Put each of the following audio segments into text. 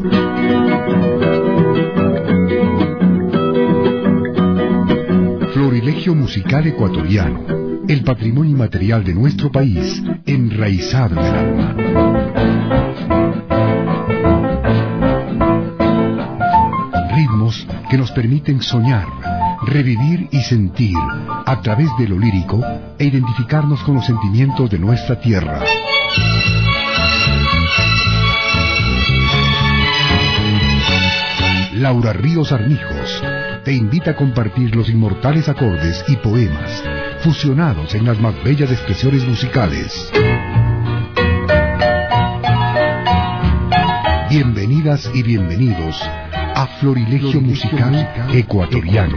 Florilegio musical ecuatoriano, el patrimonio inmaterial de nuestro país, enraizado en el alma. Ritmos que nos permiten soñar, revivir y sentir a través de lo lírico e identificarnos con los sentimientos de nuestra tierra. Laura Ríos Armijos te invita a compartir los inmortales acordes y poemas fusionados en las más bellas expresiones musicales. Bienvenidas y bienvenidos a Florilegio musical ecuatoriano.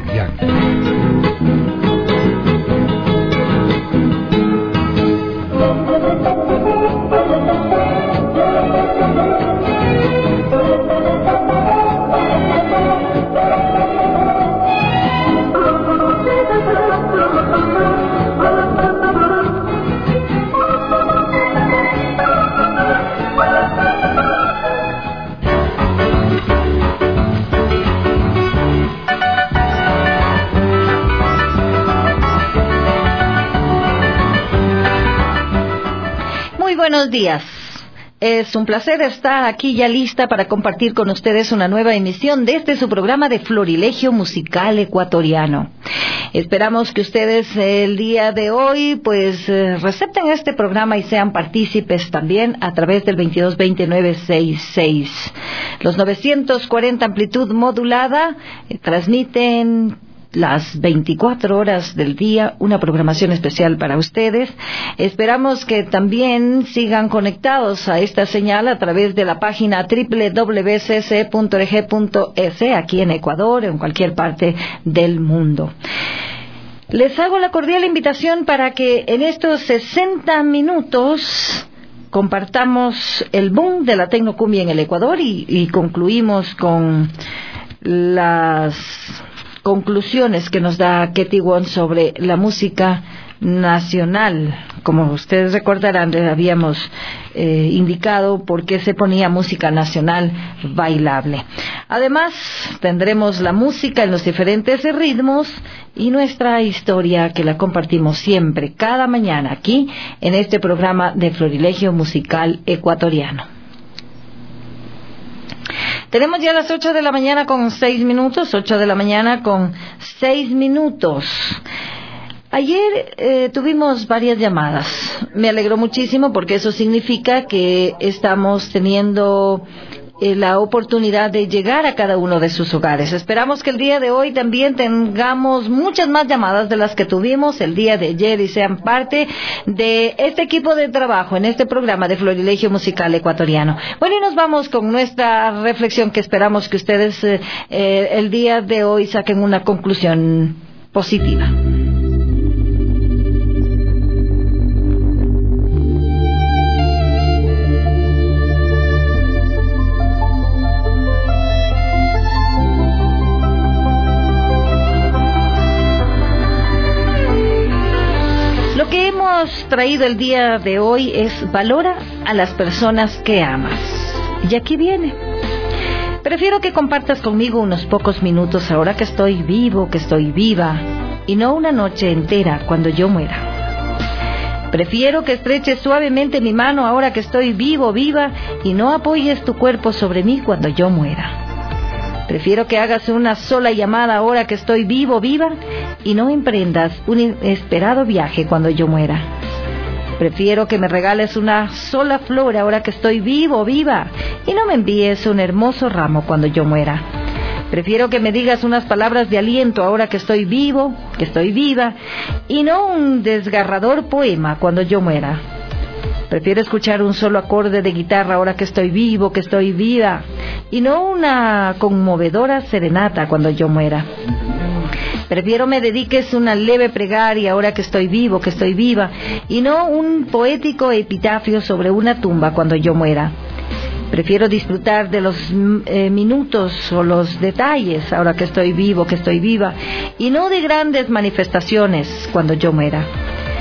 Buenos días. Es un placer estar aquí ya lista para compartir con ustedes una nueva emisión de su programa de Florilegio musical ecuatoriano. Esperamos que ustedes el día de hoy recepten este programa y sean partícipes también a través del 222966. Los 940 amplitud modulada transmiten las 24 horas del día, una programación especial para ustedes. Esperamos que también sigan conectados a esta señal a través de la página www.cc.org.es aquí en Ecuador o en cualquier parte del mundo. Les hago la cordial invitación para que en estos 60 minutos compartamos el boom de la tecnocumbia en el Ecuador y concluimos con las conclusiones que nos da Ketty Wong sobre la música nacional. Como ustedes recordarán, habíamos indicado por qué se ponía música nacional bailable. Además, tendremos la música en los diferentes ritmos y nuestra historia que la compartimos siempre, cada mañana, aquí en este programa de Florilegio musical ecuatoriano. Tenemos ya las 8 de la mañana con 6 minutos, 8 de la mañana con 6 minutos. Ayer tuvimos varias llamadas. Me alegró muchísimo porque eso significa que estamos teniendo la oportunidad de llegar a cada uno de sus hogares. Esperamos que el día de hoy también tengamos muchas más llamadas de las que tuvimos el día de ayer y sean parte de este equipo de trabajo en este programa de Florilegio musical ecuatoriano. Bueno, y nos vamos con nuestra reflexión que esperamos que ustedes el día de hoy saquen una conclusión positiva. Lo que hemos traído el día de hoy es valora a las personas que amas. Y aquí viene. Prefiero que compartas conmigo unos pocos minutos ahora que estoy vivo, que estoy viva, y no una noche entera cuando yo muera. Prefiero que estreches suavemente mi mano ahora que estoy vivo, viva, y no apoyes tu cuerpo sobre mí cuando yo muera. Prefiero que hagas una sola llamada ahora que estoy vivo, viva, y no emprendas un inesperado viaje cuando yo muera. Prefiero que me regales una sola flor ahora que estoy vivo, viva, y no me envíes un hermoso ramo cuando yo muera. Prefiero que me digas unas palabras de aliento ahora que estoy vivo, que estoy viva, y no un desgarrador poema cuando yo muera. Prefiero escuchar un solo acorde de guitarra ahora que estoy vivo, que estoy viva, y no una conmovedora serenata cuando yo muera. Prefiero me dediques una leve plegaria ahora que estoy vivo, que estoy viva, y no un poético epitafio sobre una tumba cuando yo muera. Prefiero disfrutar de los minutos o los detalles ahora que estoy vivo, que estoy viva, y no de grandes manifestaciones cuando yo muera.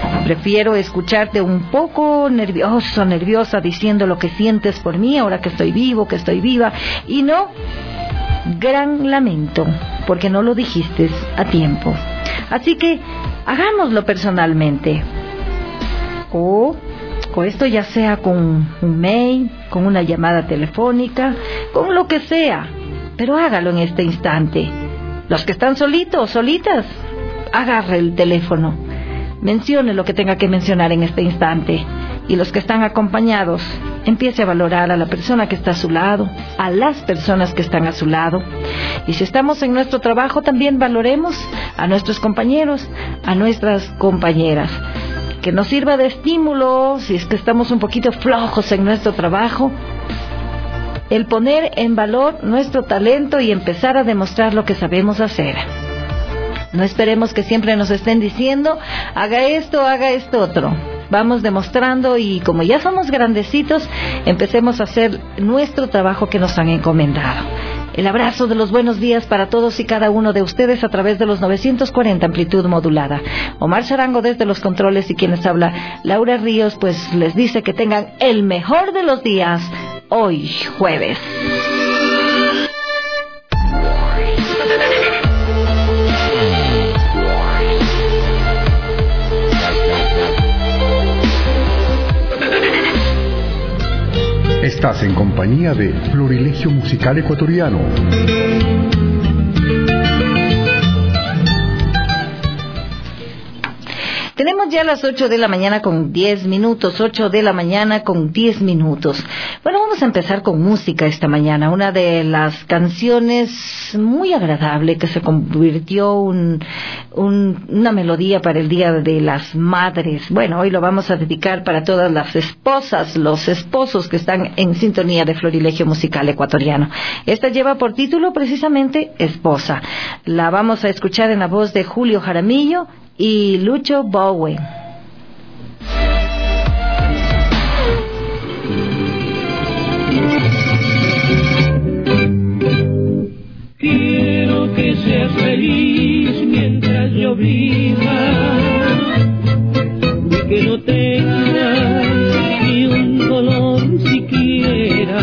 Prefiero escucharte un poco nervioso, nerviosa, diciendo lo que sientes por mí ahora que estoy vivo, que estoy viva, y no gran lamento, porque no lo dijiste a tiempo. Así que hagámoslo personalmente. O esto ya sea con un mail, con una llamada telefónica, con lo que sea, pero hágalo en este instante. Los que están solitos, solitas, agarre el teléfono, mencione lo que tenga que mencionar en este instante. Y los que están acompañados, empiece a valorar a la persona que está a su lado, a las personas que están a su lado. Y si estamos en nuestro trabajo, también valoremos a nuestros compañeros, a nuestras compañeras. Que nos sirva de estímulo, si es que estamos un poquito flojos en nuestro trabajo, el poner en valor nuestro talento y empezar a demostrar lo que sabemos hacer. No esperemos que siempre nos estén diciendo, haga esto otro. Vamos demostrando, y como ya somos grandecitos, empecemos a hacer nuestro trabajo que nos han encomendado. El abrazo de los buenos días para todos y cada uno de ustedes a través de los 940 amplitud modulada. Omar Charango desde los controles, y quienes habla Laura Ríos, pues les dice que tengan el mejor de los días hoy jueves. Estás en compañía de Florilegio Musical Ecuatoriano. Tenemos ya las 8 de la mañana con 10 minutos, 8 de la mañana con 10 minutos. Bueno, vamos a empezar con música esta mañana. Una de las canciones muy agradable que se convirtió una melodía para el Día de las Madres. Bueno, hoy lo vamos a dedicar para todas las esposas, los esposos que están en sintonía de Florilegio Musical Ecuatoriano. Esta lleva por título precisamente Esposa. La vamos a escuchar en la voz de Julio Jaramillo y Lucho Bowen. Quiero que seas feliz mientras yo viva y que no tengas ni un dolor siquiera.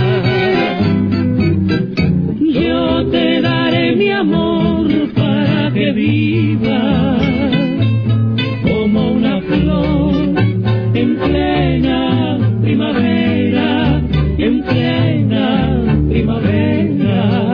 Yo te daré mi amor para que vivas como una flor en plena primavera, en plena primavera.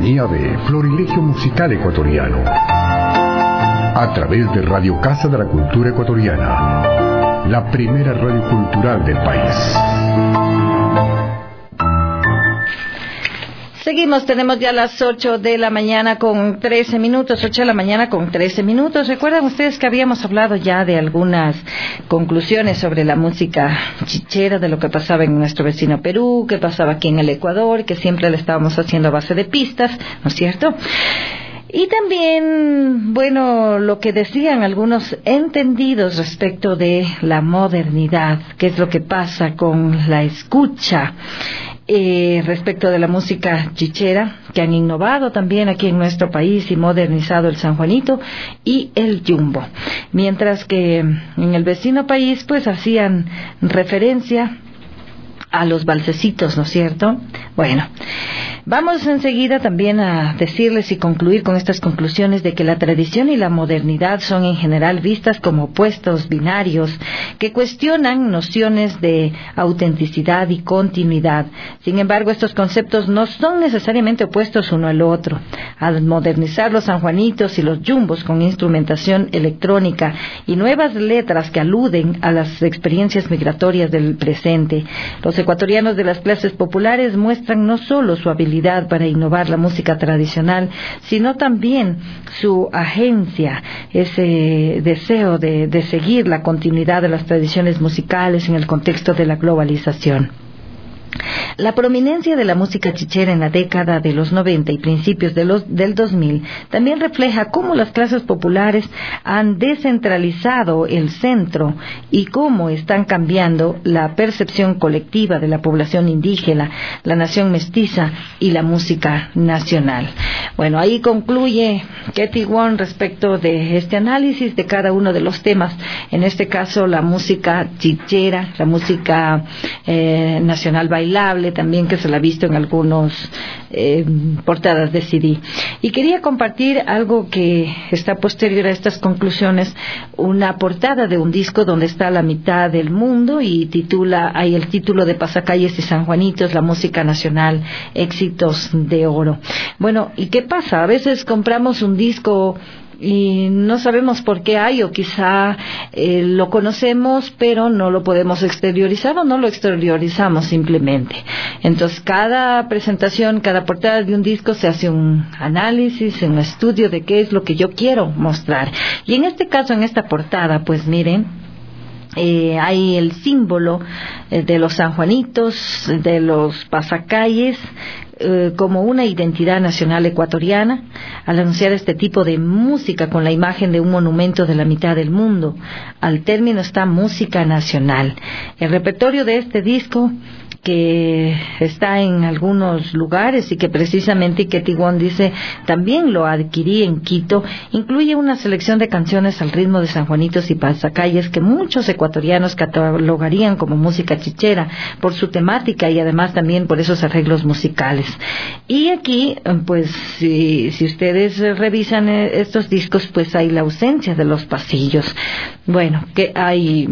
sintonía de Florilegio Musical Ecuatoriano. A través de Radio Casa de la Cultura Ecuatoriana, la primera radio cultural del país. Seguimos, tenemos ya las 8 de la mañana con 13 minutos, 8 de la mañana con 13 minutos. ¿Recuerdan ustedes que habíamos hablado ya de algunas conclusiones sobre la música chichera, de lo que pasaba en nuestro vecino Perú, que pasaba aquí en el Ecuador, que siempre le estábamos haciendo a base de pistas, ¿no es cierto? Y también, bueno, lo que decían algunos entendidos respecto de la modernidad, qué es lo que pasa con la escucha respecto de la música chichera, que han innovado también aquí en nuestro país y modernizado el San Juanito y el Yumbo, mientras que en el vecino país pues hacían referencia a los valsecitos, ¿no es cierto? Bueno, vamos enseguida también a decirles y concluir con estas conclusiones de que la tradición y la modernidad son en general vistas como opuestos binarios que cuestionan nociones de autenticidad y continuidad. Sin embargo, estos conceptos no son necesariamente opuestos uno al otro. Al modernizar los sanjuanitos y los yumbos con instrumentación electrónica y nuevas letras que aluden a las experiencias migratorias del presente, los ecuatorianos de las clases populares muestran no solo su habilidad para innovar la música tradicional, sino también su agencia, ese deseo de seguir la continuidad de las tradiciones musicales en el contexto de la globalización. La prominencia de la música chichera en la década de los 90 y principios del 2000 también refleja cómo las clases populares han descentralizado el centro y cómo están cambiando la percepción colectiva de la población indígena, la nación mestiza y la música nacional. Bueno, ahí concluye Ketty Wong respecto de este análisis de cada uno de los temas, en este caso la música chichera, la música nacional bailable, también que se la ha visto en algunos portadas de CD. Y quería compartir algo que está posterior a estas conclusiones, una portada de un disco donde está la mitad del mundo y hay el título de Pasacalles y Sanjuanitos, la música nacional, éxitos de oro. Bueno, ¿y qué pasa? A veces compramos un disco y no sabemos por qué hay, o quizá lo conocemos pero no lo podemos exteriorizar o no lo exteriorizamos simplemente. Entonces cada presentación, cada portada de un disco se hace un análisis, un estudio de qué es lo que yo quiero mostrar, y en este caso, en esta portada, pues miren, hay el símbolo de los sanjuanitos, de los pasacalles, como una identidad nacional ecuatoriana, al anunciar este tipo de música con la imagen de un monumento de la mitad del mundo. Al término está música nacional. El repertorio de este disco, que está en algunos lugares y que precisamente Ketty Wong dice también lo adquirí en Quito, incluye una selección de canciones al ritmo de sanjuanitos y pasacalles que muchos ecuatorianos catalogarían como música chichera por su temática y además también por esos arreglos musicales. Y aquí, pues si ustedes revisan estos discos, pues hay la ausencia de los pasillos. Bueno, que hay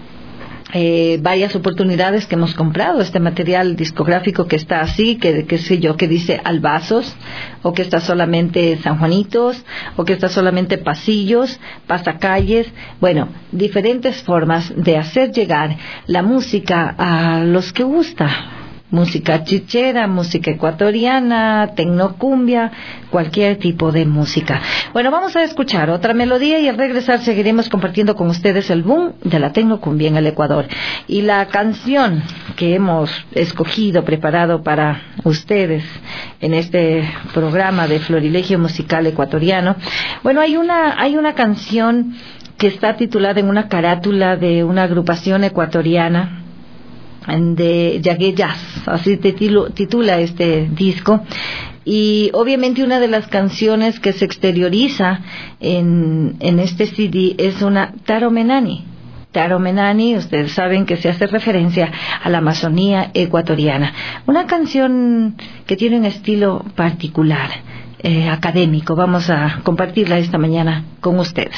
varias oportunidades que hemos comprado este material discográfico que está así, que sé yo, que dice albazos, o que está solamente sanjuanitos, o que está solamente pasillos, pasacalles. Bueno, diferentes formas de hacer llegar la música a los que gusta. Música chichera, música ecuatoriana, tecnocumbia, cualquier tipo de música. Bueno, vamos a escuchar otra melodía y al regresar seguiremos compartiendo con ustedes el boom de la tecnocumbia en el Ecuador. Y la canción que hemos escogido, preparado para ustedes en este programa de Florilegio Musical Ecuatoriano, bueno, hay una canción que está titulada en una carátula de una agrupación ecuatoriana de Yagué Jazz, así titula este disco, y obviamente una de las canciones que se exterioriza en este CD es una Taromenani. Taromenani, ustedes saben que se hace referencia a la Amazonía ecuatoriana, una canción que tiene un estilo particular, académico. Vamos a compartirla esta mañana con ustedes.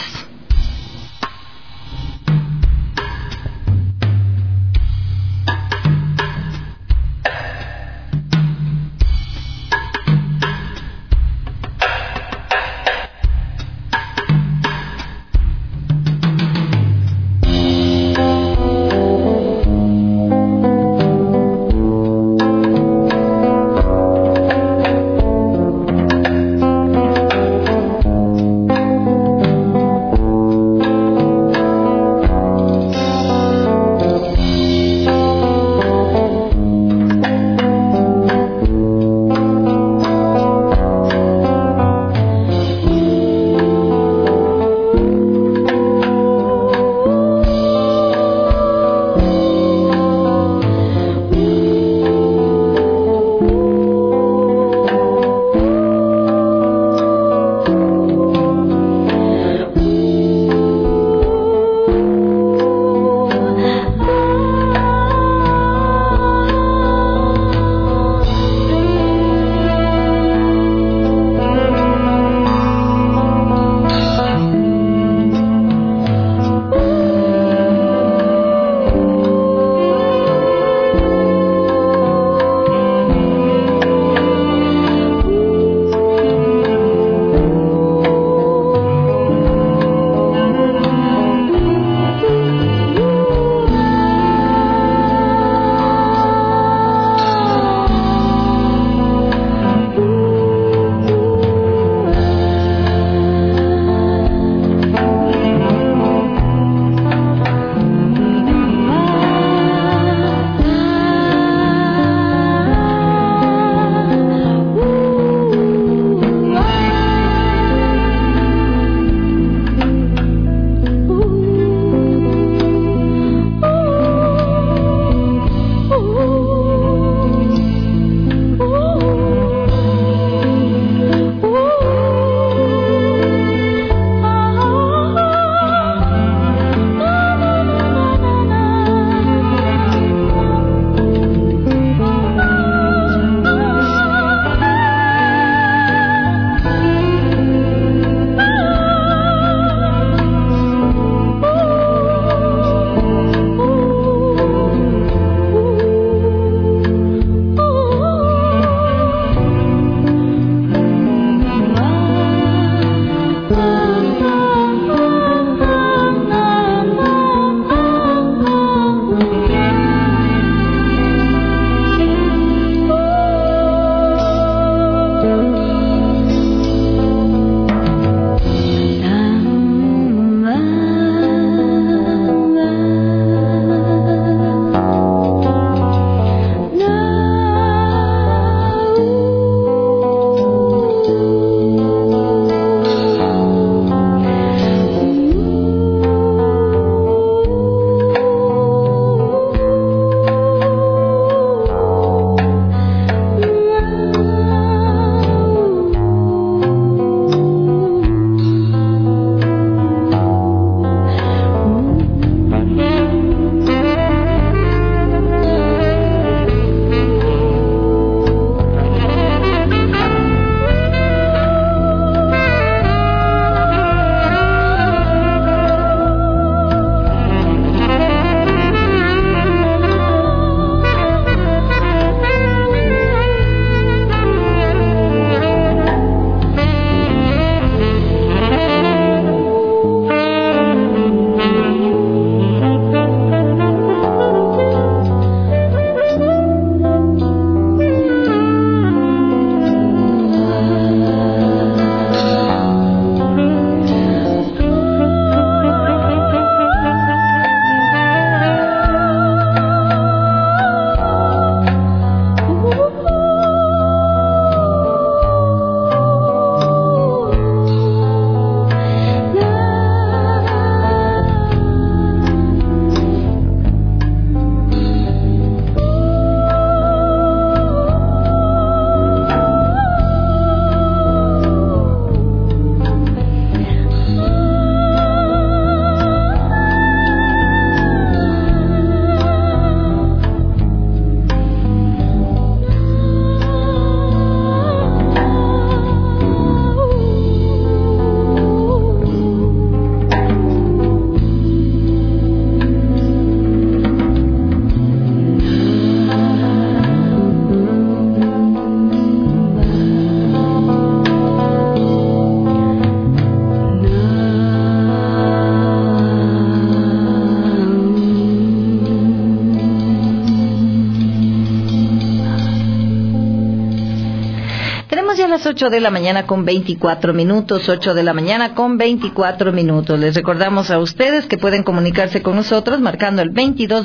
las 8 de la mañana con 24 minutos, 8 de la mañana con 24 minutos. Les recordamos a ustedes que pueden comunicarse con nosotros marcando el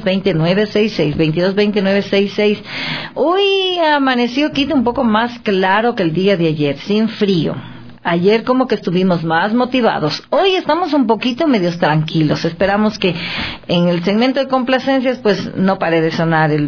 222966, 222966. Hoy amaneció Quito un poco más claro que el día de ayer, sin frío. Ayer como que estuvimos más motivados. Hoy estamos un poquito medios tranquilos. Esperamos que en el segmento de complacencias pues no pare de sonar el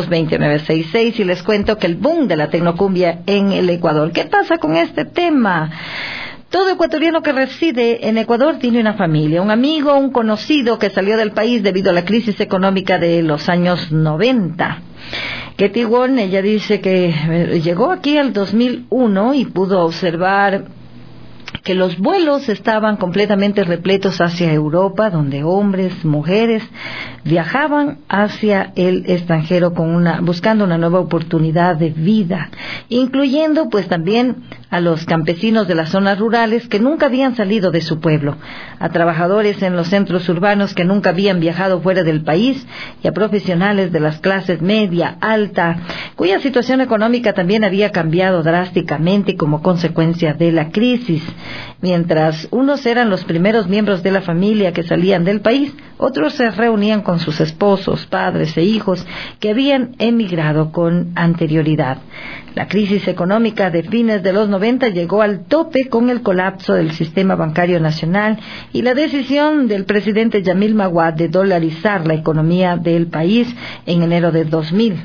222966 y les cuento que el boom de la tecnocumbia en el Ecuador. ¿Qué pasa con este tema? Todo ecuatoriano que reside en Ecuador tiene una familia, un amigo, un conocido que salió del país debido a la crisis económica de los años 90. Ketty Won, ella dice que llegó aquí al 2001 y pudo observar que los vuelos estaban completamente repletos hacia Europa, donde hombres, mujeres viajaban hacia el extranjero buscando una nueva oportunidad de vida, incluyendo pues también a los campesinos de las zonas rurales que nunca habían salido de su pueblo, a trabajadores en los centros urbanos que nunca habían viajado fuera del país y a profesionales de las clases media, alta, cuya situación económica también había cambiado drásticamente como consecuencia de la crisis. Mientras unos eran los primeros miembros de la familia que salían del país, otros se reunían con sus esposos, padres e hijos que habían emigrado con anterioridad. La crisis económica de fines de los 90 llegó al tope con el colapso del sistema bancario nacional y la decisión del presidente Yamil Maguad de dolarizar la economía del país en enero de 2000.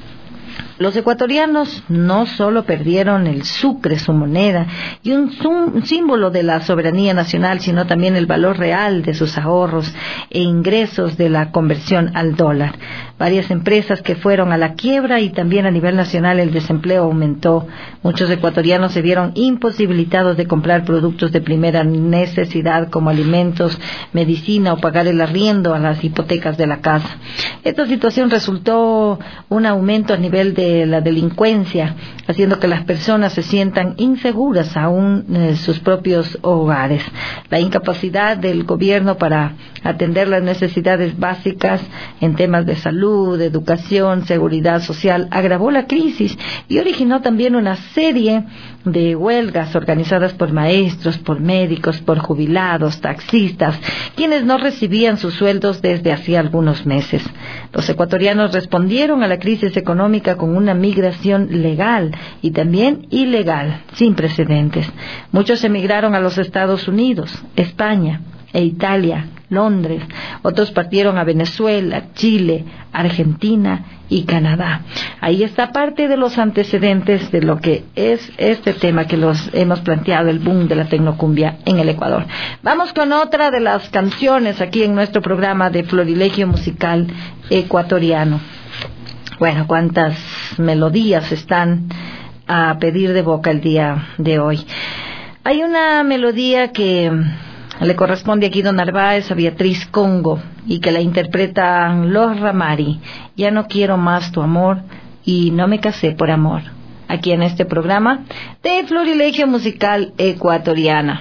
Los ecuatorianos no solo perdieron el sucre, su moneda, y un símbolo de la soberanía nacional, sino también el valor real de sus ahorros e ingresos de la conversión al dólar. Varias empresas que fueron a la quiebra y también a nivel nacional el desempleo aumentó. Muchos ecuatorianos se vieron imposibilitados de comprar productos de primera necesidad como alimentos, medicina o pagar el arriendo a las hipotecas de la casa. Esta situación resultó un aumento a nivel de la delincuencia, haciendo que las personas se sientan inseguras aún en sus propios hogares. La incapacidad del gobierno para atender las necesidades básicas en temas de salud, educación, seguridad social agravó la crisis y originó también una serie de huelgas organizadas por maestros, por médicos, por jubilados, taxistas, quienes no recibían sus sueldos desde hacía algunos meses. Los ecuatorianos respondieron a la crisis económica con una migración legal y también ilegal, sin precedentes. Muchos emigraron a los Estados Unidos, España e Italia, Londres. Otros partieron a Venezuela, Chile, Argentina y Canadá. Ahí está parte de los antecedentes de lo que es este tema que los hemos planteado, el boom de la tecnocumbia en el Ecuador. Vamos con otra de las canciones aquí en nuestro programa de Florilegio Musical Ecuatoriano. Bueno, cuántas melodías están a pedir de boca el día de hoy. Hay una melodía que le corresponde aquí Don Narváez a Beatriz Congo y que la interpretan Los Ramari. Ya no quiero más tu amor y no me casé por amor. Aquí en este programa de Florilegio Musical Ecuatoriana.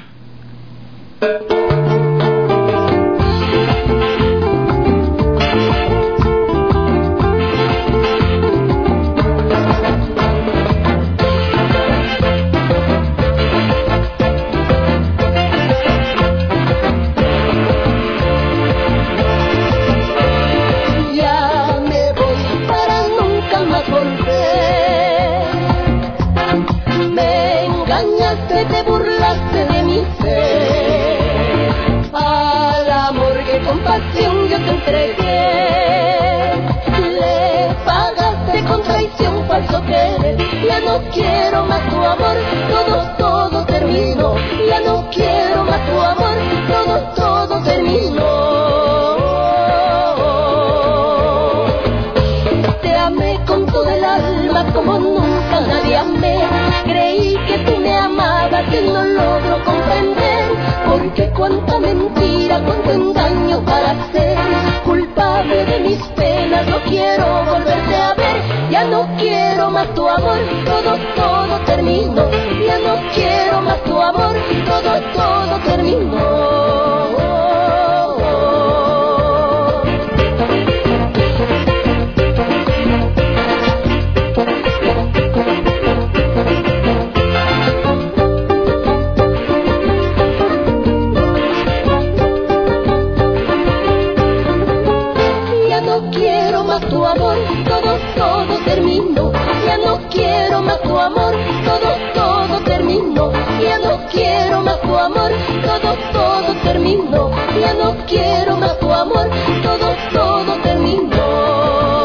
Ya no quiero más tu amor, todo terminó. Ya no quiero más tu amor, todo terminó. Te amé con todo el alma como nunca nadie amé. Creí que tú me amabas y no logro comprender. Porque cuánta mentira, cuánto engaño para ser culpable de mis penas. No quiero volverte a ver. Ya no quiero más tu amor, todo terminó. Ya no quiero más tu amor, todo terminó. no quiero más tu amor, todo terminó. Ya no quiero más tu amor, todo terminó. Ya no quiero más tu amor, todo terminó. Ya no quiero más tu amor, todo terminó.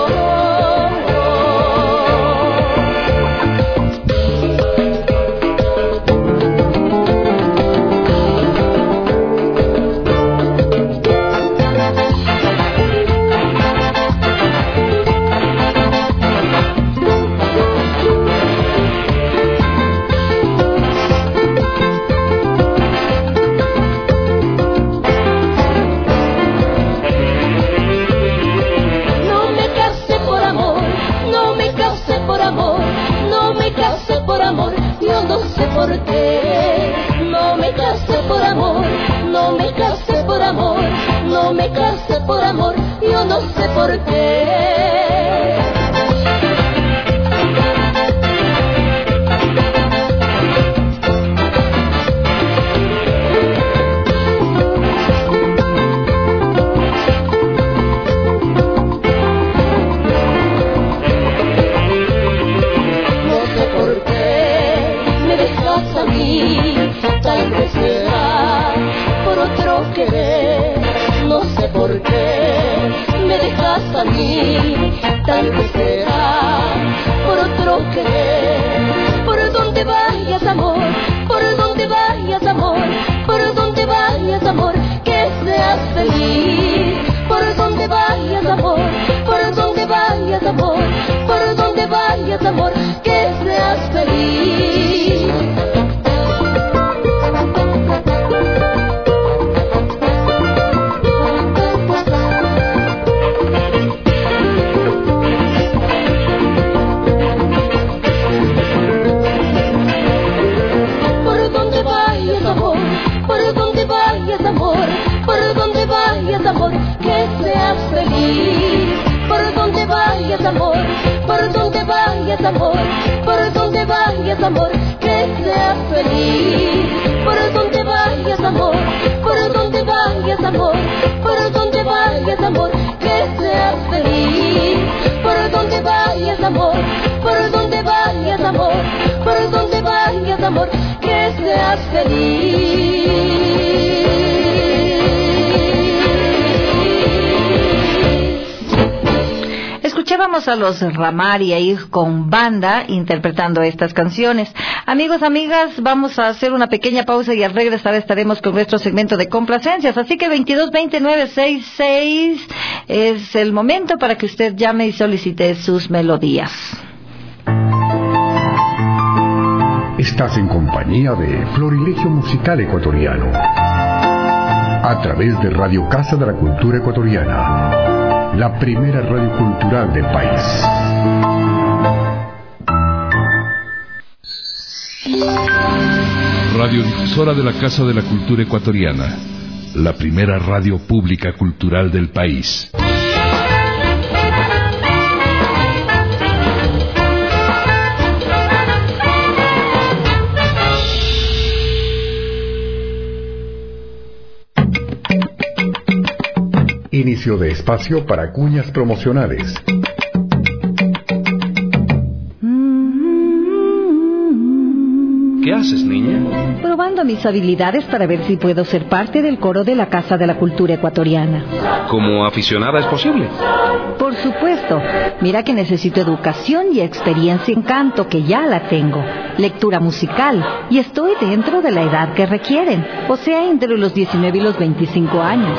Yo no sé por qué, no me casé por amor, no me casé por amor, no me casé por amor, yo no sé por qué. Tal vez será por otro querer, no sé por qué me dejas a mí. Tal vez será por otro querer. Por donde vayas amor, por donde vayas amor, por donde vayas amor, que seas feliz. Por donde vayas amor, por donde vayas amor, por donde vayas amor, que seas feliz. Por donde vayas amor, que seas feliz. Por donde vayas amor, por donde vayas amor, por donde vayas amor, que seas feliz. Por donde vayas amor, por donde vayas amor, por donde vayas amor, que seas feliz. Por donde vayas amor, por donde vayas amor, por donde vayas amor, que seas feliz. Escuchábamos a los Ramari ahí con banda interpretando estas canciones. Amigos, amigas, vamos a hacer una pequeña pausa y al regresar estaremos con nuestro segmento de complacencias. Así que 222966 es el momento para que usted llame y solicite sus melodías. Estás en compañía de Florilegio Musical Ecuatoriano a través de Radio Casa de la Cultura Ecuatoriana, la primera radio cultural del país. Radiodifusora de la Casa de la Cultura Ecuatoriana, la primera radio pública cultural del país. Inicio de espacio para cuñas promocionales. ¿Qué haces, niña? Probando mis habilidades para ver si puedo ser parte del coro de la Casa de la Cultura Ecuatoriana. ¿Como aficionada es posible? Por supuesto. Mira que necesito educación y experiencia en canto, que ya la tengo. Lectura musical, y estoy dentro de la edad que requieren, o sea, entre los 19 y los 25 años.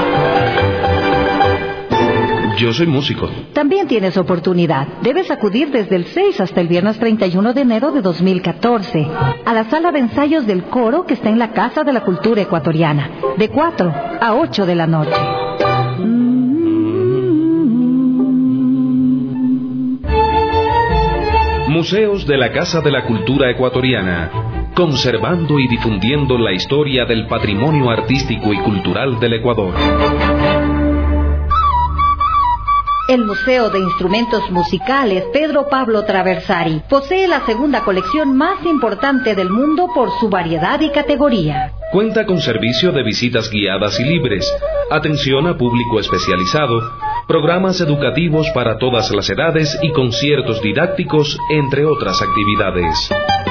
Yo soy músico. También tienes oportunidad. Debes acudir desde el 6 hasta el viernes 31 de enero de 2014 a la sala de ensayos del coro que está en la Casa de la Cultura Ecuatoriana, de 4 a 8 de la noche. Museos de la Casa de la Cultura Ecuatoriana, conservando y difundiendo la historia del patrimonio artístico y cultural del Ecuador. El Museo de Instrumentos Musicales Pedro Pablo Traversari posee la segunda colección más importante del mundo por su variedad y categoría. Cuenta con servicio de visitas guiadas y libres, atención a público especializado, programas educativos para todas las edades y conciertos didácticos, entre otras actividades.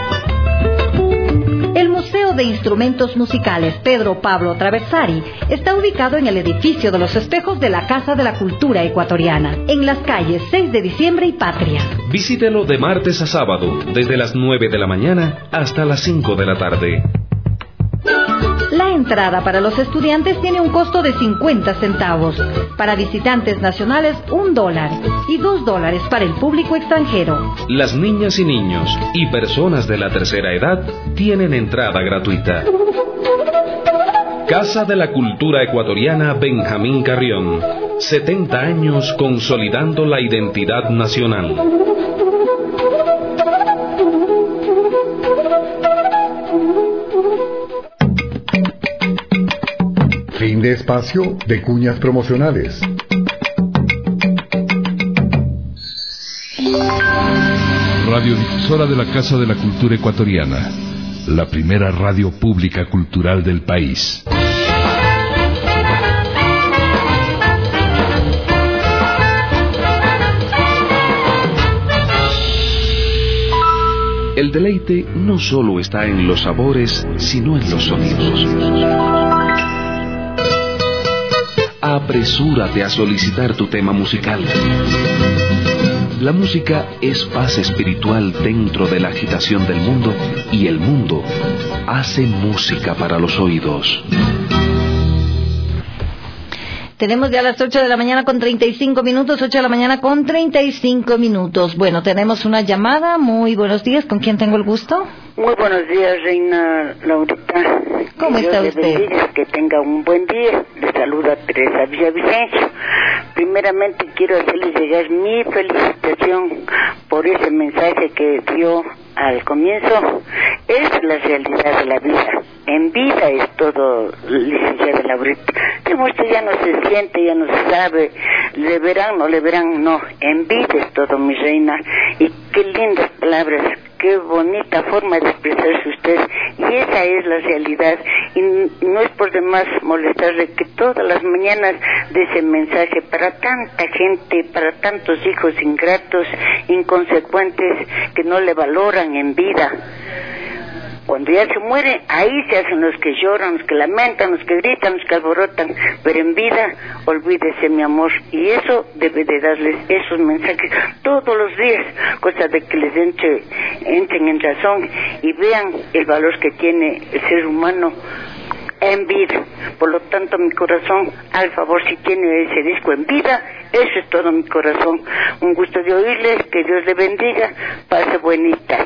El Museo de Instrumentos Musicales Pedro Pablo Traversari está ubicado en el edificio de los espejos de la Casa de la Cultura Ecuatoriana, en las calles 6 de Diciembre y Patria. Visítelo de martes a sábado, desde las 9 de la mañana hasta las 5 de la tarde. La entrada para los estudiantes tiene un costo de 50 centavos, para visitantes nacionales $1 y $2 para el público extranjero. Las niñas y niños y personas de la tercera edad tienen entrada gratuita. Casa de la Cultura Ecuatoriana Benjamín Carrión, 70 años consolidando la identidad nacional. Fin de espacio de cuñas promocionales. Radiodifusora de la Casa de la Cultura Ecuatoriana, la primera radio pública cultural del país. El deleite no solo está en los sabores, sino en los sonidos. Apresúrate a solicitar tu tema musical. La música es paz espiritual dentro de la agitación del mundo, y el mundo hace música para los oídos. Tenemos ya las 8 de la mañana con 35 minutos, 8 de la mañana con 35 minutos. Bueno, tenemos una llamada. Muy buenos días, ¿con quién tengo el gusto? Muy buenos días, Reina Laurita. ¿Cómo está Dios usted? le bendiga, que tenga un buen día. Le saluda Teresa Villavicencio. Primeramente quiero hacerles llegar mi felicitación por ese mensaje que dio al comienzo. Es la realidad de la vida. En vida es todo, licenciada Laurita. Como usted ya no se siente, ya no se sabe, le verán, no le verán, no. En vida es todo, mi reina. Y qué lindas palabras, qué bonita forma de expresarse usted. Y esa es la realidad. Y no es por demás molestarle que todas las mañanas de ese mensaje para tanta gente, para tantos hijos ingratos, inconsecuentes, que no le valoran en vida. Cuando ya se muere, ahí se hacen los que lloran, los que lamentan, los que gritan, los que alborotan. Pero en vida, olvídese, mi amor. Y eso debe de darles esos mensajes todos los días, cosa de que les entren en razón y vean el valor que tiene el ser humano en vida. Por lo tanto, mi corazón, al favor, si tiene ese disco en vida, eso es todo, mi corazón. Un gusto de oírles, que Dios le bendiga, pase bonita.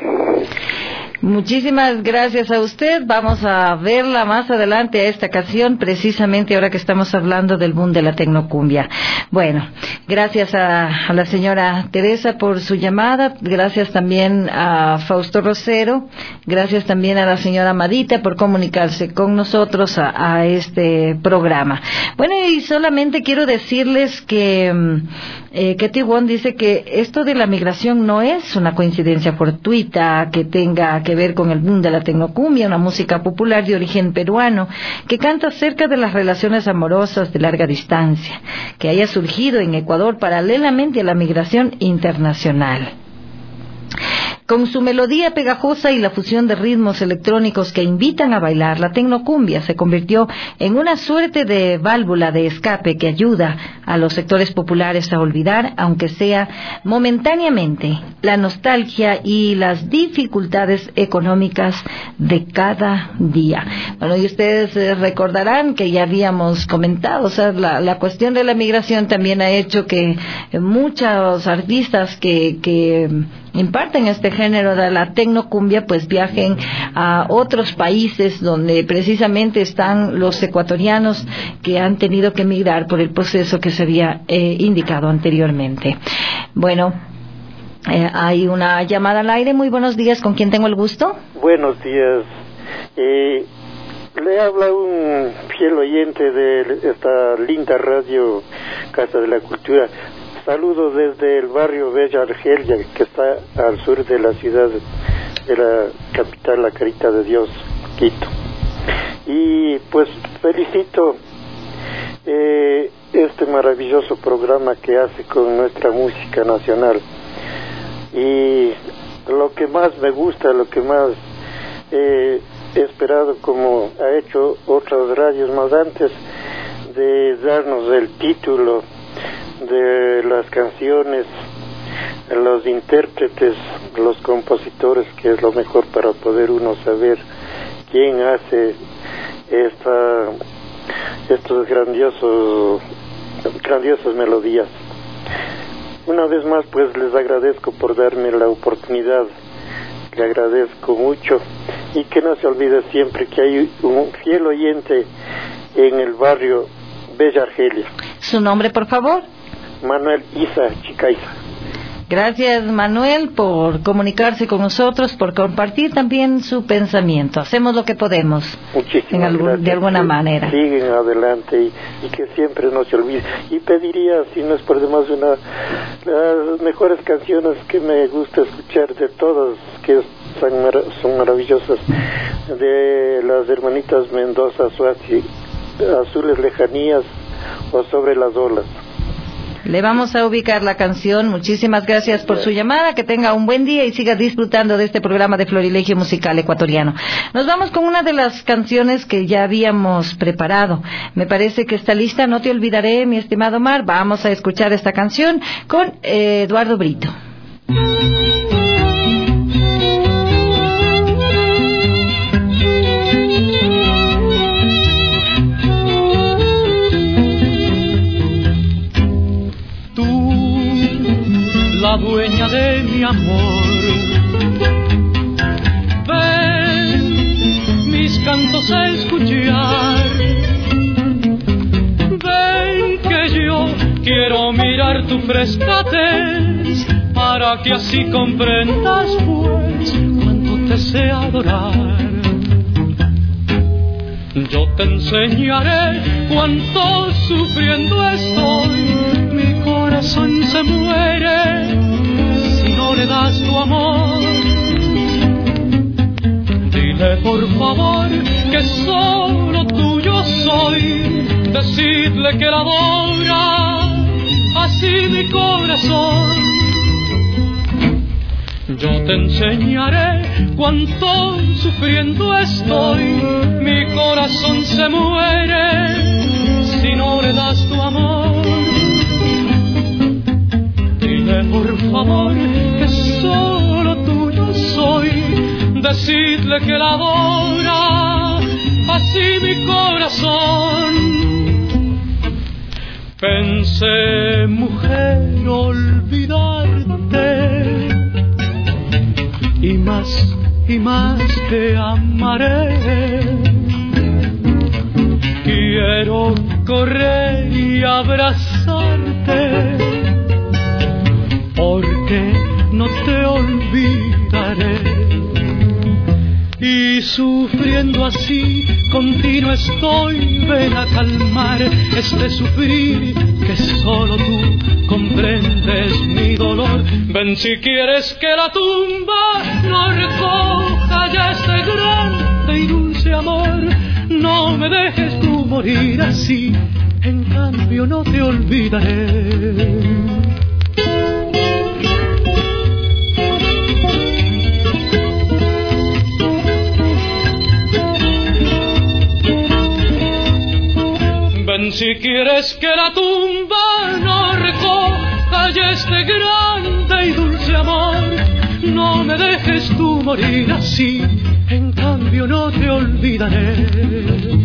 Muchísimas gracias a usted. Vamos a verla más adelante a esta canción, precisamente ahora que estamos hablando del boom de la tecnocumbia. Bueno, gracias a la señora Teresa por su llamada, gracias también a Fausto Rosero, gracias también a la señora Madita por comunicarse con nosotros a este programa. Bueno, y solamente quiero decirles que Katy Wong dice que esto de la migración no es una coincidencia fortuita, que tenga que ver con el boom de la tecnocumbia, una música popular de origen peruano que canta acerca de las relaciones amorosas de larga distancia, que haya surgido en Ecuador paralelamente a la migración internacional. Con su melodía pegajosa y la fusión de ritmos electrónicos que invitan a bailar, la tecnocumbia se convirtió en una suerte de válvula de escape que ayuda a los sectores populares a olvidar, aunque sea momentáneamente, la nostalgia y las dificultades económicas de cada día. Bueno, y ustedes recordarán que ya habíamos comentado, o sea, la cuestión de la migración también ha hecho que muchos artistas que imparten este género de la tecnocumbia pues viajen a otros países donde precisamente están los ecuatorianos que han tenido que emigrar por el proceso que se había indicado anteriormente. Bueno, hay una llamada al aire. Muy buenos días, ¿con quién tengo el gusto? Buenos días. Le habla un fiel oyente de esta linda radio Casa de la Cultura. Saludos desde el barrio Bella Argelia, que está al sur de la ciudad, de la capital, la Carita de Dios, Quito. Y pues felicito este maravilloso programa que hace con nuestra música nacional. Y lo que más me gusta, lo que más he esperado, como ha hecho otras radios más antes, de darnos el título de las canciones, los intérpretes, los compositores, que es lo mejor para poder uno saber quién hace estos grandiosas melodías. Una vez más, pues les agradezco por darme la oportunidad, le agradezco mucho, y que no se olvide siempre que hay un fiel oyente en el barrio Bella Argelia. ¿Su nombre, por favor? Manuel Isa Chicaiza. Gracias, Manuel, por comunicarse con nosotros, por compartir también su pensamiento. Hacemos lo que podemos. Muchísimas gracias. De alguna manera. Siguen adelante y que siempre no se olvide. Y pediría, si no es por demás, las mejores canciones que me gusta escuchar de todas, que son maravillosas, de las hermanitas Mendoza Suazi, Azules Lejanías o Sobre las Olas. Le vamos a ubicar la canción. Muchísimas gracias por su llamada. Que tenga un buen día y siga disfrutando de este programa de Florilegio Musical Ecuatoriano. Nos vamos con una de las canciones que ya habíamos preparado. Me parece que está lista. No te olvidaré, mi estimado Omar. Vamos a escuchar esta canción con Eduardo Brito. La dueña de mi amor, ven mis cantos a escuchar, ven que yo quiero mirar tu fresca tez, para que así comprendas pues cuánto te sé adorar. Yo te enseñaré cuánto sufriendo estoy, mi corazón se muere si no le das tu amor. Dile por favor que solo tuyo soy, decidle que la adora así mi corazón. Yo te enseñaré cuánto sufriendo estoy, mi corazón se muere si no le das tu amor. Dile por favor que solo tuyo soy, decidle que la adora así mi corazón. Pensé, mujer, olvidarte, y más te amaré. Quiero correr y abrazarte, porque no te olvidaré. Y sufriendo así continuo estoy, ven a calmar este sufrir que solo tú comprendes mi dolor. Ven si quieres que la tumba no recoja ya este grande y dulce amor. No me dejes tú morir así, en cambio no te olvidaré. Ven si quieres que la tumba no recoja ya este grande y dulce amor. No me dejes tú morir así, en cambio no te olvidaré.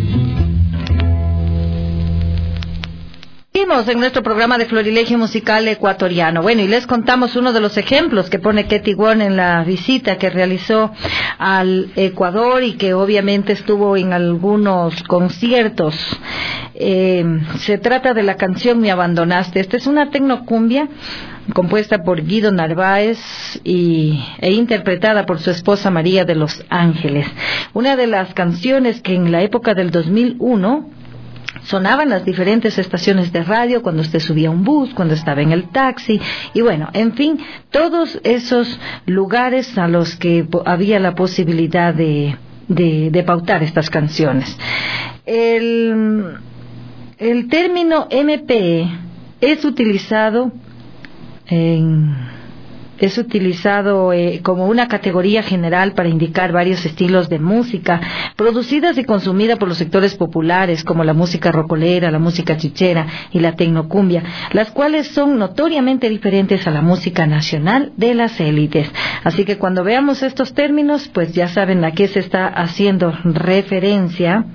Seguimos en nuestro programa de Florilegio Musical Ecuatoriano. Bueno, y les contamos uno de los ejemplos que pone Ketty Wong en la visita que realizó al Ecuador y que obviamente estuvo en algunos conciertos. Se trata de la canción Me Abandonaste. Esta es una tecnocumbia compuesta por Guido Narváez e interpretada por su esposa María de los Ángeles. Una de las canciones que en la época del 2001 sonaban las diferentes estaciones de radio cuando usted subía a un bus, cuando estaba en el taxi, y bueno, en fin, todos esos lugares a los que había la posibilidad de pautar estas canciones. El término MPE es utilizado como una categoría general para indicar varios estilos de música producidas y consumidas por los sectores populares, como la música rocolera, la música chichera y la tecnocumbia, las cuales son notoriamente diferentes a la música nacional de las élites. Así que cuando veamos estos términos, pues ya saben a qué se está haciendo referencia.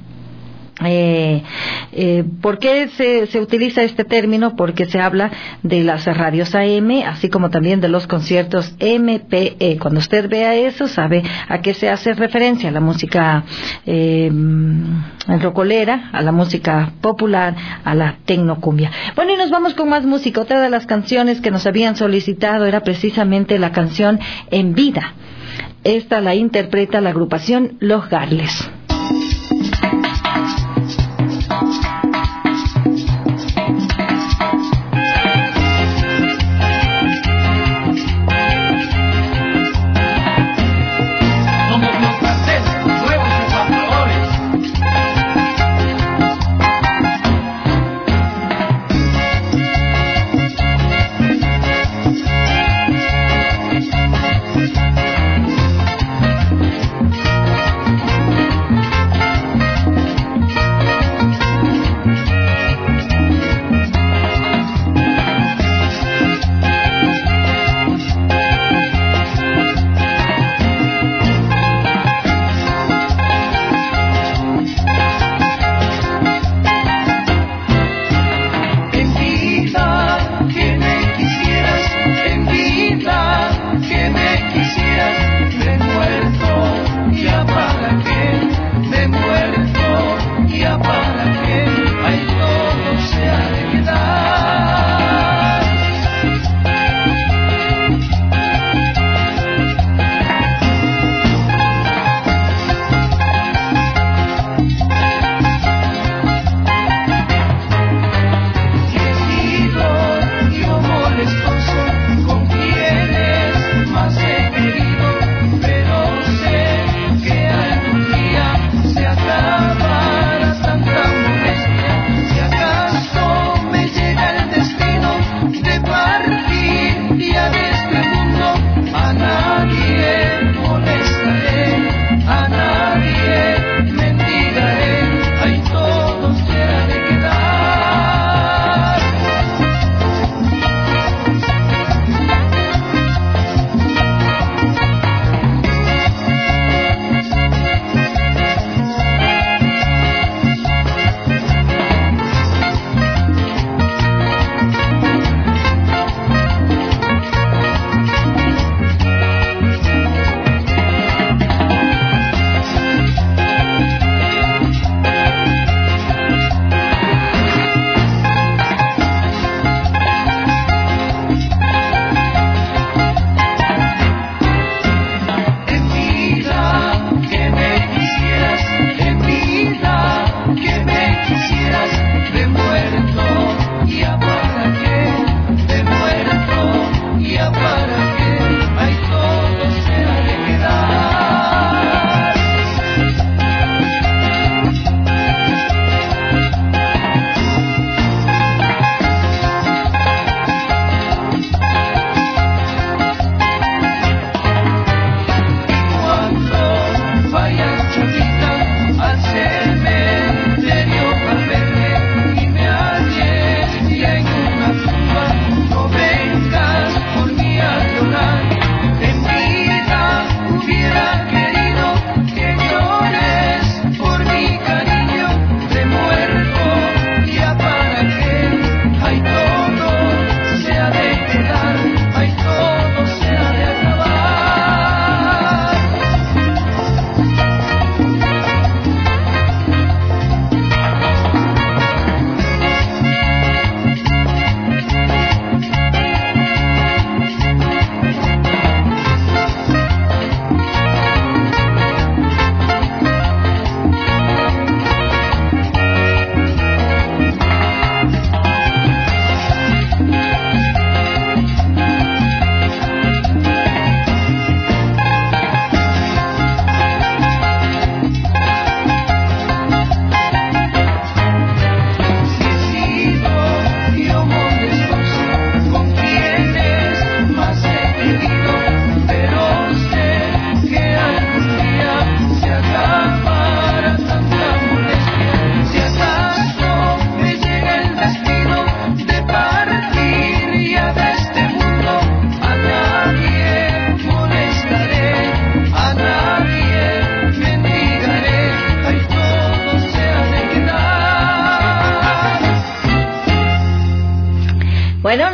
¿Por qué se utiliza este término? Porque se habla de las radios AM, así como también de los conciertos MPE. Cuando usted vea eso, sabe a qué se hace referencia: a la música rocolera, a la música popular, a la tecnocumbia. Bueno, y nos vamos con más música. Otra de las canciones que nos habían solicitado era precisamente la canción En Vida. Esta la interpreta la agrupación Los Garles.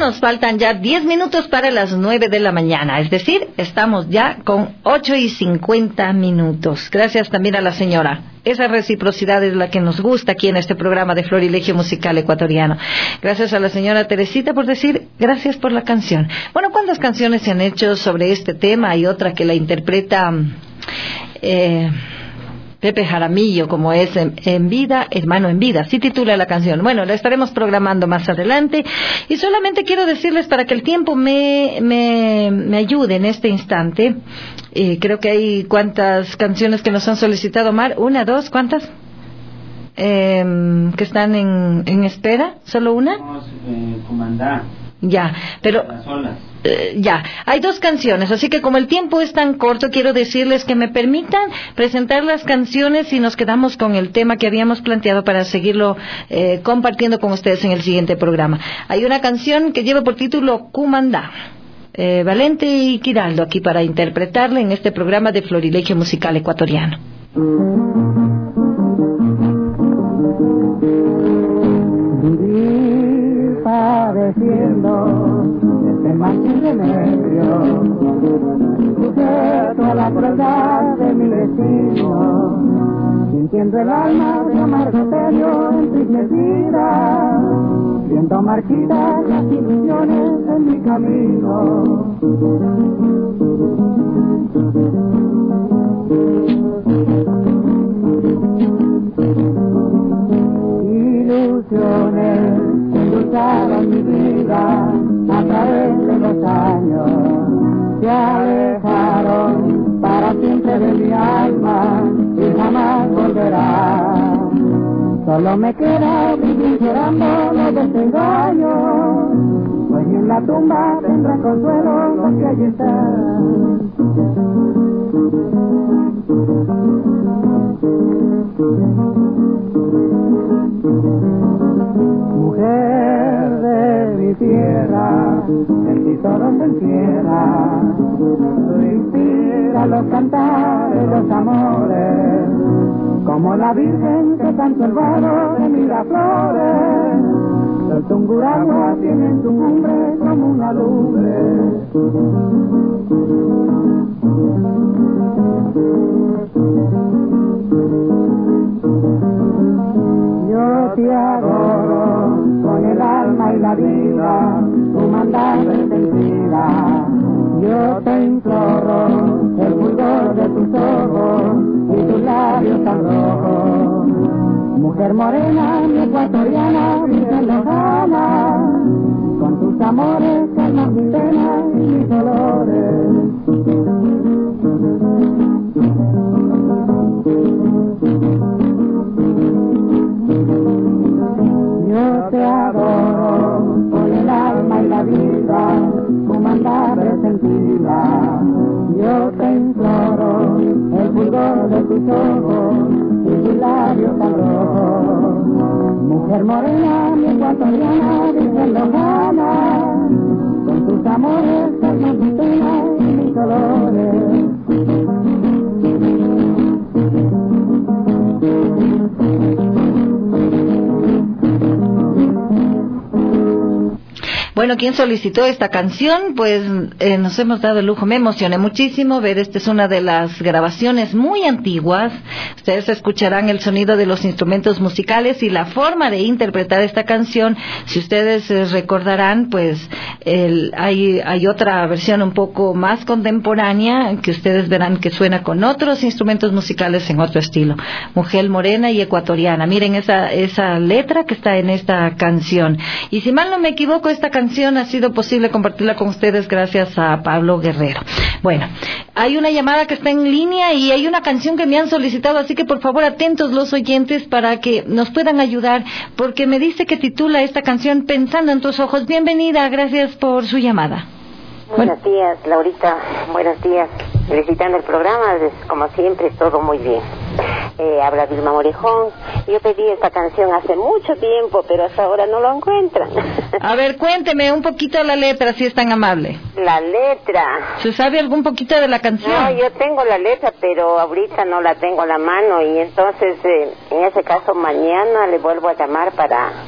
nos faltan ya 10 minutos para las 9 de la mañana, es decir, estamos ya con 8:50. Gracias también a la señora. Esa reciprocidad es la que nos gusta aquí en este programa de Florilegio Musical Ecuatoriano. Gracias a la señora Teresita por decir gracias por la canción. Bueno, ¿cuántas canciones se han hecho sobre este tema? Hay otra que la interpreta Pepe Jaramillo, como es en vida, hermano en vida, así titula la canción. Bueno, la estaremos programando más adelante y solamente quiero decirles para que el tiempo me ayude en este instante. Creo que hay cuántas canciones que nos han solicitado, Mar, 1, 2, ¿cuántas? Que están en espera, ¿solo una? Comandar. Ya, pero ya, hay 2 canciones, así que como el tiempo es tan corto, quiero decirles que me permitan presentar las canciones y nos quedamos con el tema que habíamos planteado para seguirlo compartiendo con ustedes en el siguiente programa. Hay una canción que lleva por título Cumandá. Valente y Quiraldo aquí para interpretarla en este programa de Florilegio Musical Ecuatoriano. Padeciendo este mal sin remedio, sujeto a la crueldad de mi destino, sintiendo el alma de amargo tedio entristecida, viendo marchitas las ilusiones en mi camino. Ilusiones endulzaron mi vida a través de los años, se alejaron para siempre de mi alma y jamás volverá. Solo me queda vivir llorando los desengaños, pues en la tumba tendrá consuelo lo que allí está. Mujer de mi tierra, en ti todo se encierra, tú inspira los cantares, los amores, como la Virgen que tanto el vado de Miraflores. Los Tungurahua tienen su cumbre como una lumbre. Yo te adoro con el alma y la vida, tu maldad sentida. Yo te imploro el fulgor de tus ojos y tus labios tan rojos. Mujer morena, mi ecuatoriana, virgen lejana, con tus amores calmas mi pena y mis dolores. Yo te adoro con el alma y la vida, tu maldad resentida. Yo te imploro el fulgor de tus ojos y tus labios tan rojos. Mujer morena, mi ecuatoriana, virgen lejana, con tus amores calmas mi pena y mis dolores. Bueno, ¿quién solicitó esta canción? Pues nos hemos dado el lujo, me emocioné muchísimo ver, esta es una de las grabaciones muy antiguas. Ustedes escucharán el sonido de los instrumentos musicales y la forma de interpretar esta canción. Si ustedes recordarán, pues hay otra versión un poco más contemporánea que ustedes verán que suena con otros instrumentos musicales en otro estilo. Mujer morena y ecuatoriana. Miren esa letra que está en esta canción. Y si mal no me equivoco, esta canción ha sido posible compartirla con ustedes gracias a Pablo Guerrero. Bueno, hay una llamada que está en línea y hay una canción que me han solicitado, así que por favor atentos los oyentes para que nos puedan ayudar, porque me dice que titula esta canción Pensando en tus ojos. Bienvenida, gracias por su llamada. Buenos días, Laurita, buenos días. Felicitando el programa, como siempre, todo muy bien. Habla Vilma Morejón. Yo pedí esta canción hace mucho tiempo, pero hasta ahora no lo encuentran. A ver, cuénteme un poquito la letra, si es tan amable. La letra. ¿Se sabe algún poquito de la canción? No, yo tengo la letra, pero ahorita no la tengo a la mano, y entonces, en ese caso, mañana le vuelvo a llamar para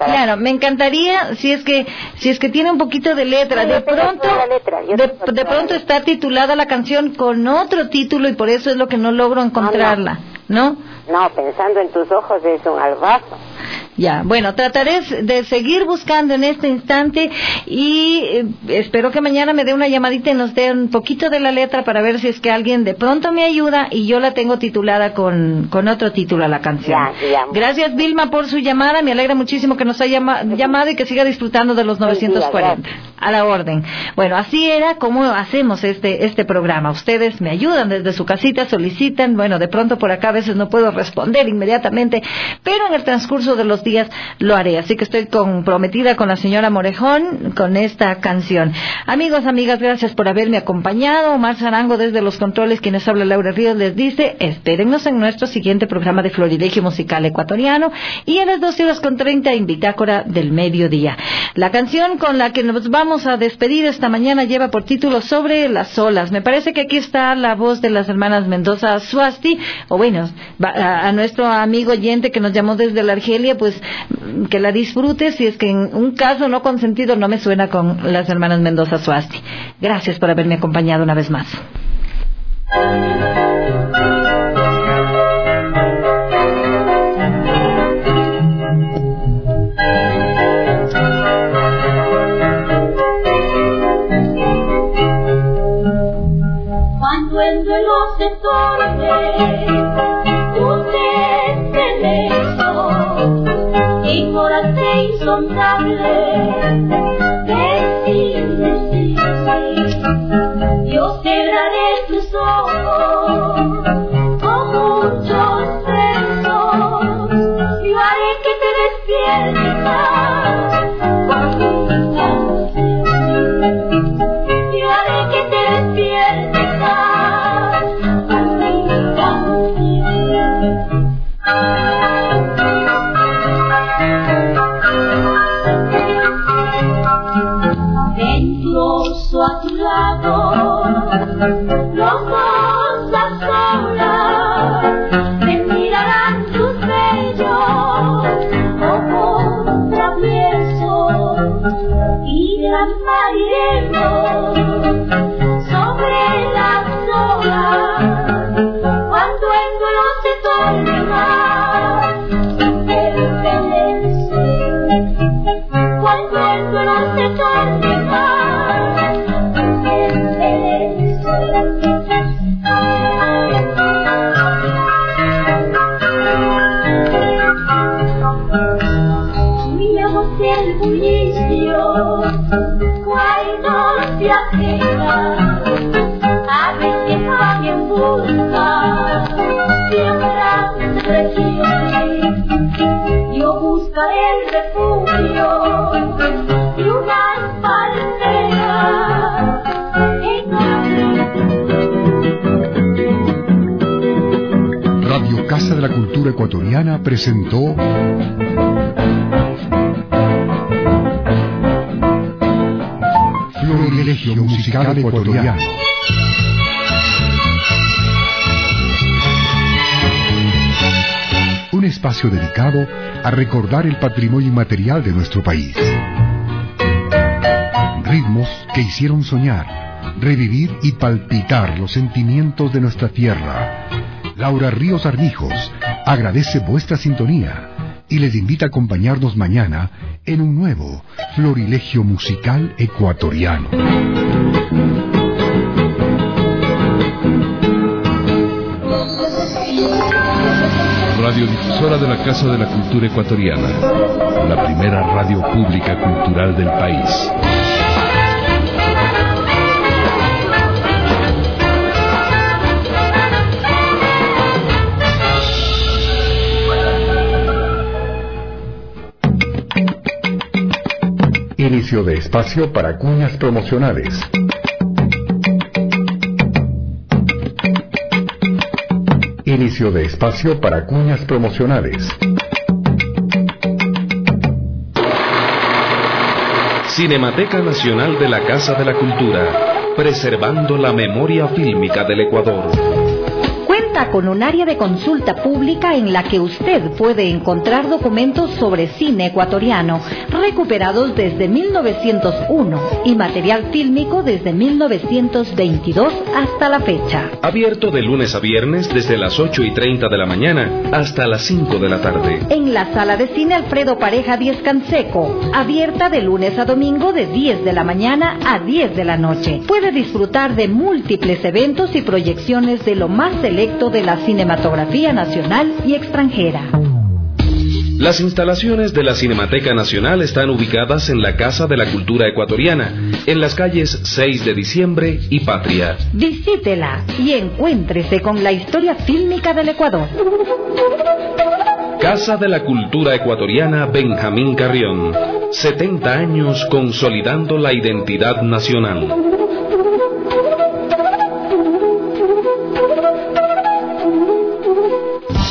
Claro, me encantaría si es que tiene un poquito de letra. De pronto está titulada la canción con otro título y por eso es lo que no logro encontrarla, ¿no? No, pensando en tus ojos es un albazo. Ya, bueno, trataré de seguir buscando en este instante y espero que mañana me dé una llamadita y nos dé un poquito de la letra para ver si es que alguien de pronto me ayuda y yo la tengo titulada con otro título a la canción. Ya. Gracias, Vilma, por su llamada. Me alegra muchísimo que nos haya llamado y que siga disfrutando de los 940. A la orden. Bueno, así era como hacemos este programa. Ustedes me ayudan desde su casita, solicitan. Bueno, de pronto por acá a veces no puedo responder inmediatamente, pero en el transcurso de los días lo haré. Así que estoy comprometida con la señora Morejón con esta canción. Amigos, amigas, gracias por haberme acompañado. Omar Zarango desde los controles, quienes habla Laura Ríos, les dice, espérennos en nuestro siguiente programa de Florilegio Musical Ecuatoriano y a las 12:30 en Bitácora del Mediodía. La canción con la que nos vamos a despedir esta mañana lleva por título Sobre las olas. Me parece que aquí está la voz de las hermanas Mendoza Suasti, o bueno, a nuestro amigo oyente que nos llamó desde la Argelia, pues que la disfrute, si es que en un caso no consentido no me suena con las hermanas Mendoza Suasti. Gracias por haberme acompañado una vez más. Cuando el duelo se torne un despenezo, ignorante insondable, decirme, yo cerraré tus ojos con muchos besos, yo haré que te despiertes con mi canción, yo haré que te despiertes con mi canción. Venturoso a tu lado, los dos a solas, me mirarán tus bellos ojos traviesos y deambariremos sobre las olas. Cuando el duelo se torne más pertenece, cuando el duelo se torne más pertenece. Miramos el bullicio, cuando se ajena, aves que van en busca de grandes regiones. Yo buscaré el refugio de unas palmeras Radio Casa de la Cultura Ecuatoriana presentó Florilegio Musical Ecuatoriano. Un espacio dedicado a recordar el patrimonio inmaterial de nuestro país. Ritmos que hicieron soñar, revivir y palpitar los sentimientos de nuestra tierra. Laura Ríos Armijos agradece vuestra sintonía y les invita a acompañarnos mañana en un nuevo Florilegio Musical Ecuatoriano. Radiodifusora de la Casa de la Cultura Ecuatoriana, la primera radio pública cultural del país. Inicio de espacio para cuñas promocionales. Inicio de espacio para cuñas promocionales. Cinemateca Nacional de la Casa de la Cultura, preservando la memoria fílmica del Ecuador. Cuenta con un área de consulta pública en la que usted puede encontrar documentos sobre cine ecuatoriano recuperados desde 1901 y material fílmico desde 1922 hasta la fecha. Abierto de lunes a viernes desde las 8:30 de la mañana hasta las 5 de la tarde. En la sala de cine Alfredo Pareja 10 Canseco, abierta de lunes a domingo de 10 de la mañana a 10 de la noche. Puede disfrutar de múltiples eventos y proyecciones de lo más selecto de la cinematografía nacional y extranjera. Las instalaciones de la Cinemateca Nacional están ubicadas en la Casa de la Cultura Ecuatoriana, en las calles 6 de Diciembre y Patria. Visítela y encuéntrese con la historia fílmica del Ecuador. Casa de la Cultura Ecuatoriana Benjamín Carrión. 70 años consolidando la identidad nacional.